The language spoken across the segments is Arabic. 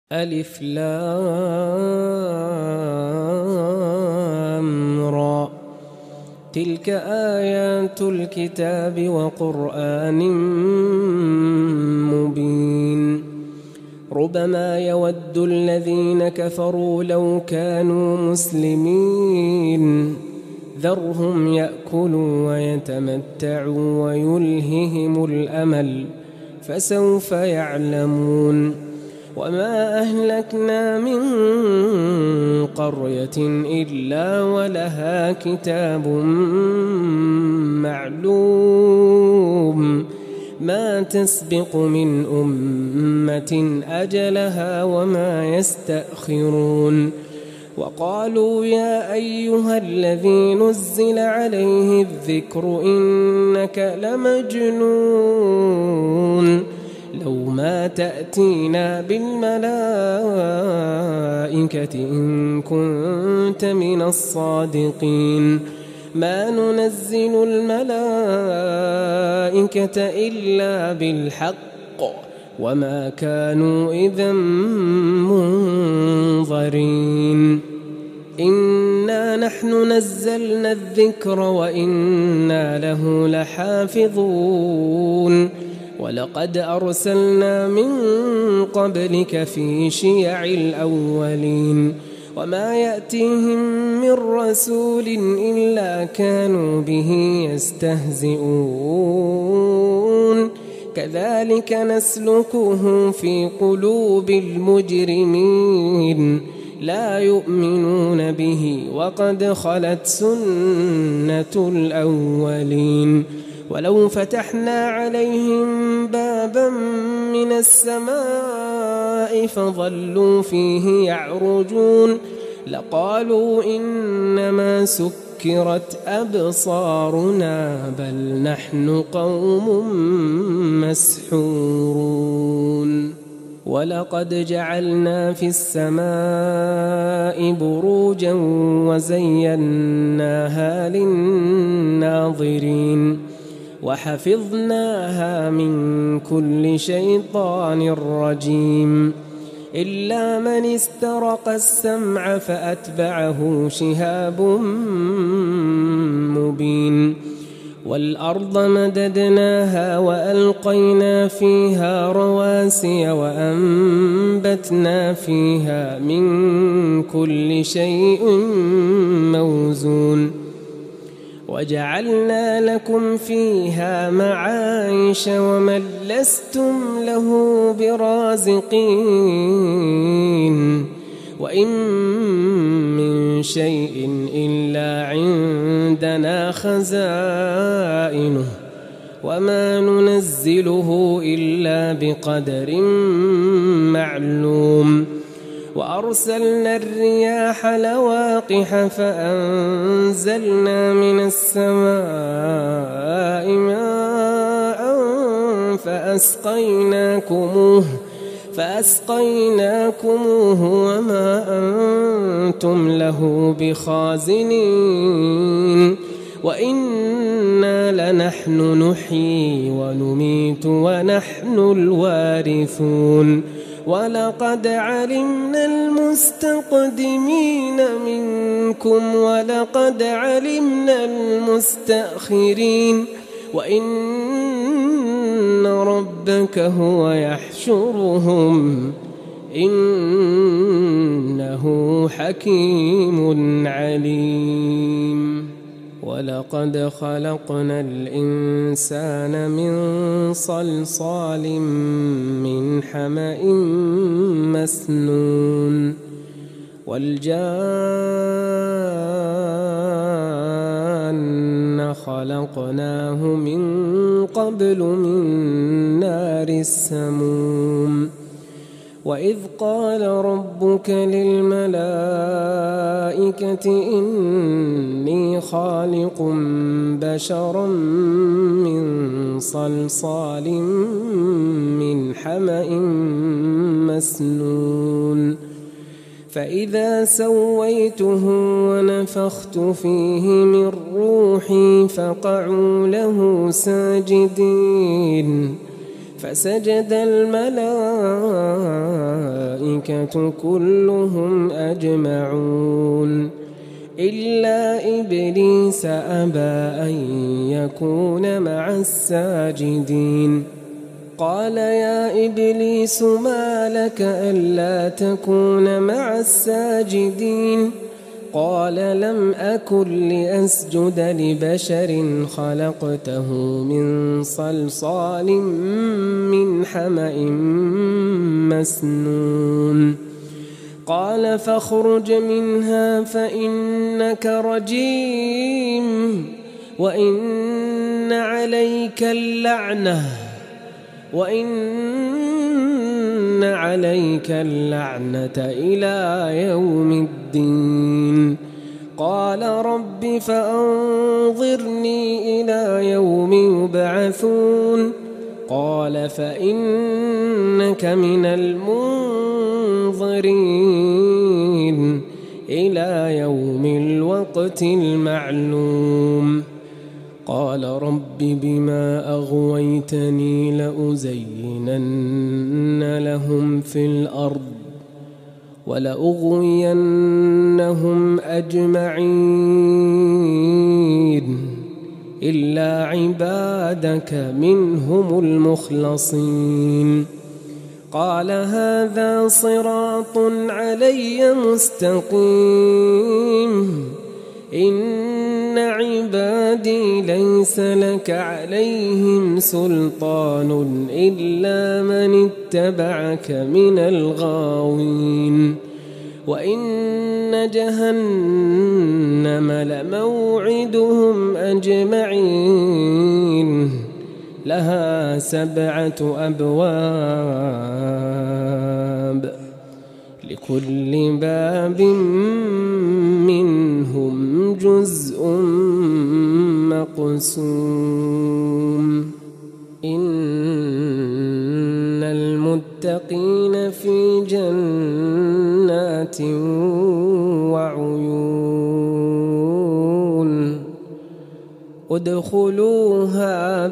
ألف لام را تلك آيات الكتاب وقرآن مبين ربما يود الذين كفروا لو كانوا مسلمين ذرهم يأكلوا ويتمتعوا ويلههم الأمل فسوف يعلمون وما أهلكنا من قرية إلا ولها كتاب معلوم ما تسبق من أمة أجلها وما يستأخرون وقالوا يا أيها الذي نزل عليه الذكر إنك لمجنون لو ما تأتينا بالملائكة إن كنت من الصادقين ما ننزل الملائكة إلا بالحق وما كانوا إذا منظرين إنا نحن نزلنا الذكر وإنا له لحافظون ولقد أرسلنا من قبلك في شيع الأولين وما يأتيهم من رسول إلا كانوا به يستهزئون كذلك نسلكه في قلوب المجرمين لا يؤمنون به وقد خلت سنة الأولين ولو فتحنا عليهم بابا من السماء فظلوا فيه يعرجون لقالوا إنما سكرت أبصارنا بل نحن قوم مسحورون ولقد جعلنا في السماء بروجا وزيناها للناظرين وحفظناها من كل شيطان رجيم إلا من استرق السمع فأتبعه شهاب مبين والأرض مددناها وألقينا فيها رواسي وأنبتنا فيها من كل شيء موزون وجعلنا لكم فيها معايش ومن لستم له برازقين وإن من شيء إلا عندنا خزائنه وما ننزله إلا بقدر معلوم وأرسلنا الرياح لواقح فأنزلنا من السماء ماء فأسقيناكموه وما أنتم له بخازنين وإنا لنحن نحيي ونميت ونحن الوارثون ولقد علمنا المستقدمين منكم ولقد علمنا المستأخرين وإن ربك هو يحشرهم إنه حكيم عليم ولقد خلقنا الإنسان من صلصال من حمأ مسنون والجان خلقناه من قبل من نار السموم وإذ قال ربك للملائكة إني خالق بشرا من صلصال من حمأ مسنون فإذا سويته ونفخت فيه من روحي فقعوا له ساجدين فسجد الملائكة كلهم أجمعون إلا إبليس أبى أن يكون مع الساجدين. قال يا إبليس ما لك ألا تكون مع الساجدين؟ قال لم أكن لأسجد لبشر خلقته من صلصال من حمأ مسنون. قال فاخرج منها فإنك رجيم وإن عليك اللعنة إلى يوم الدين. قال رب فأنظرني إلى يوم يبعثون. قال فإنك من المنظرين إلى يوم الوقت المعلوم. قال رب بما أغويتني لأزينن لهم في الأرض ولأغوينهم أجمعين إلا عبادك منهم المخلصين. قال هذا صراط علي مستقيم إن عبادي ليس لك عليهم سلطان إلا من اتبعك من الغاوين. وإن جهنم لموعدهم أجمعين لها 7 أبواب لكل باب منهم جزء مقسوم. إن المتقين في جنات وعيون ادخلوها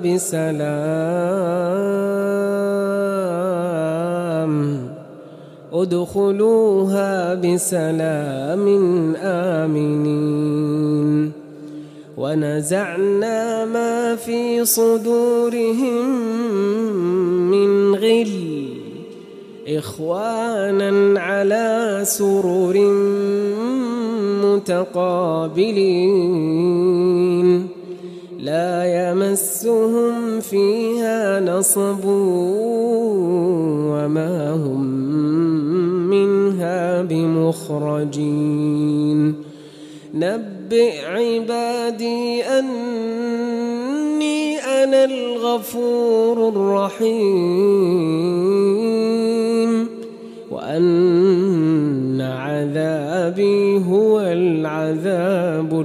بسلام آمنين. ونزعنا ما في صدورهم من غل إخوانا على سرر متقابلين لا يمسهم فيها نصب وما هم منها بمخرجين. نبئ عبادي أني أنا الغفور الرحيم وأن عذابي هو العذاب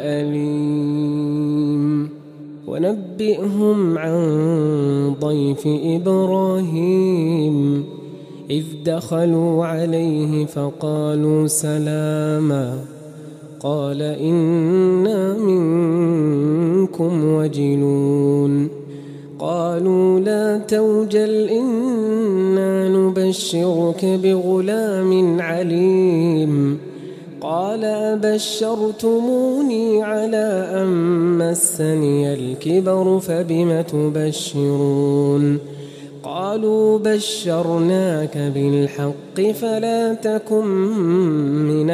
الأليم. ونبئهم عن ضيف إبراهيم إذ دخلوا عليه فقالوا سلاما قال إنا منكم وجلون. قالوا لا توجل إنا نبشرك بغلام عليم. قال أبشرتموني على أن مسني الكبر فبم تبشرون. قالوا بشرناك بالحق فلا تكن من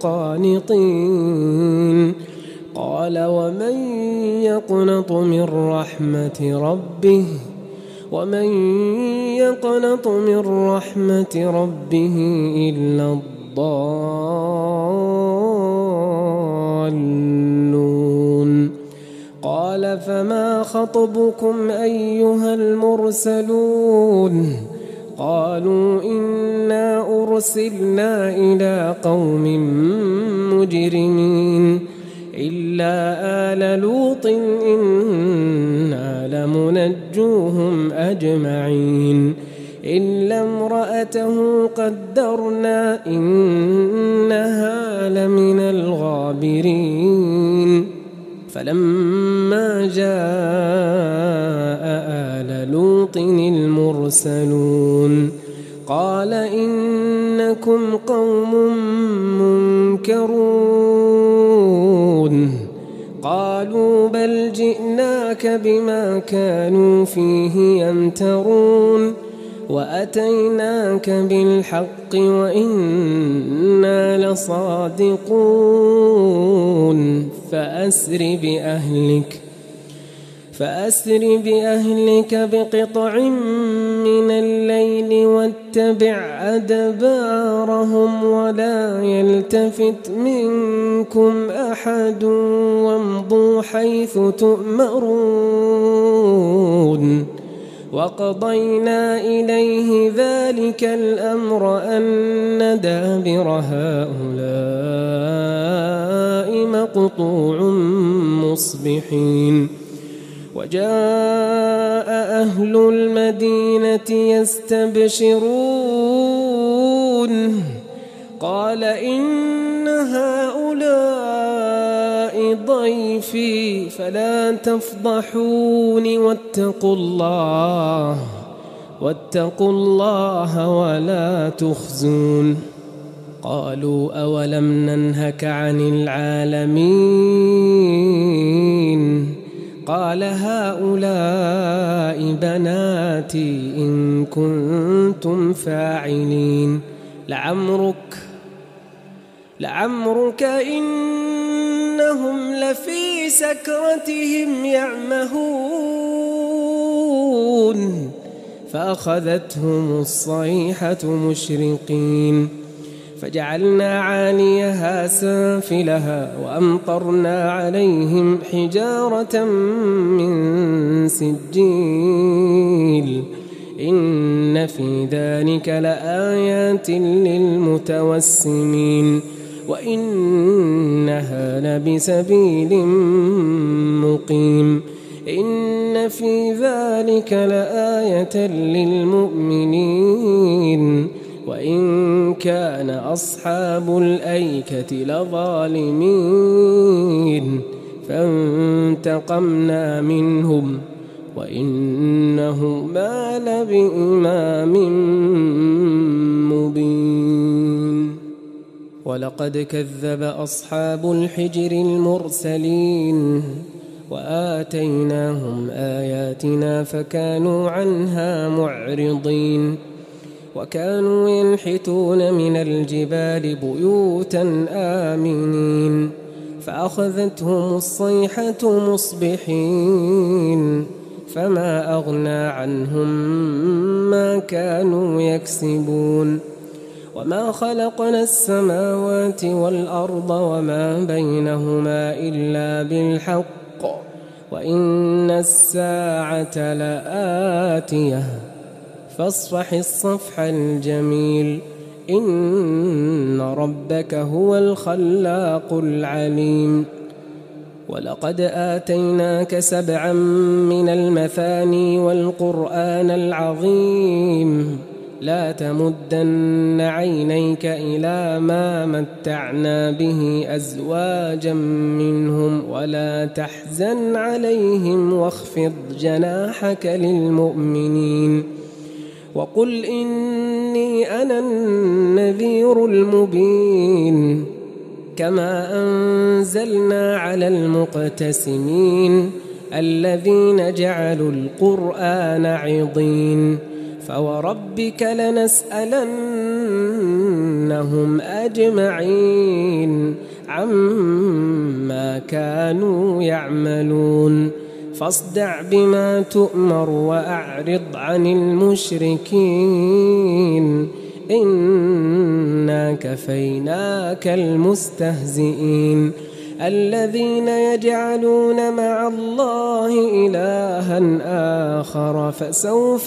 القانطين. قال ومن يقنط من رحمة ربه إلا الضالون. قال فما خطبكم أيها المرسلون؟ قالوا إنا أرسلنا إلى قوم مجرمين إلا آل لوط إنا لمنجوهم أجمعين إلا امرأته قدرنا إنها لمن الغابرين. فلما جاء آل لوط المرسلون قال إنكم قوم منكرون قالوا بل جئناك بما كانوا فيه يمترون وأتيناك بالحق وإنا لصادقون فأسر بأهلك بقطع من الليل واتبع أدبارهم ولا يلتفت منكم أحد وامضوا حيث تؤمرون وقضينا إليه ذلك الأمر أن دابر هؤلاء مقطوع مصبحين وجاء أهل المدينة يستبشرون قال إن هؤلاء ضيفي فلا تفضحون واتقوا الله ولا تخزون قالوا أولم ننهك عن العالمين قال هؤلاء بناتي إن كنتم فاعلين لعمرك إنهم لفي سكرتهم يعمهون فأخذتهم الصيحة مشرقين فجعلنا عاليها سافلها وأمطرنا عليهم حجارة من سجيل إن في ذلك لآيات للمتوسمين وإنها لبسبيل مقيم إن في ذلك لآية للمؤمنين وإن كان أصحاب الأيكة لظالمين فانتقمنا منهم وإنهما لبإمام مبين ولقد كذب أصحاب الحجر المرسلين وآتيناهم آياتنا فكانوا عنها معرضين وكانوا ينحتون من الجبال بيوتا آمنين فأخذتهم الصيحة مصبحين فما أغنى عنهم ما كانوا يكسبون وما خلقنا السماوات والأرض وما بينهما إلا بالحق وإن الساعة لآتية فاصفح الصفح الجميل إن ربك هو الخلاق العليم ولقد آتيناك 7 من المثاني والقرآن العظيم لا تمدن عينيك إلى ما متعنا به أزواجا منهم ولا تحزن عليهم واخفض جناحك للمؤمنين وقل إني أنا النذير المبين كما أنزلنا على المقتسمين الذين جعلوا القرآن عضين فوربك لنسألنهم أجمعين عما كانوا يعملون فاصدع بما تؤمر وأعرض عن المشركين إنا كفيناك المستهزئين الذين يجعلون مع الله إلها آخر فسوف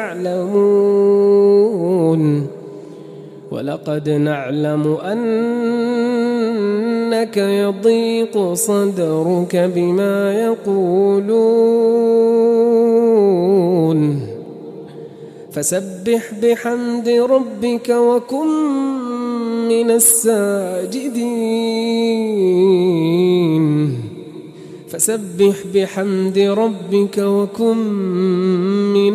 يعلمون ولقد نعلم أنك يضيق صدرك بما يقولون فسبح بحمد ربك وكن من الساجدين فسبح بحمد ربك وكن من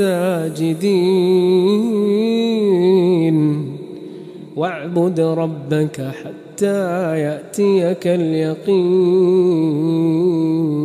الساجدين واعبد ربك حتى يأتيك اليقين.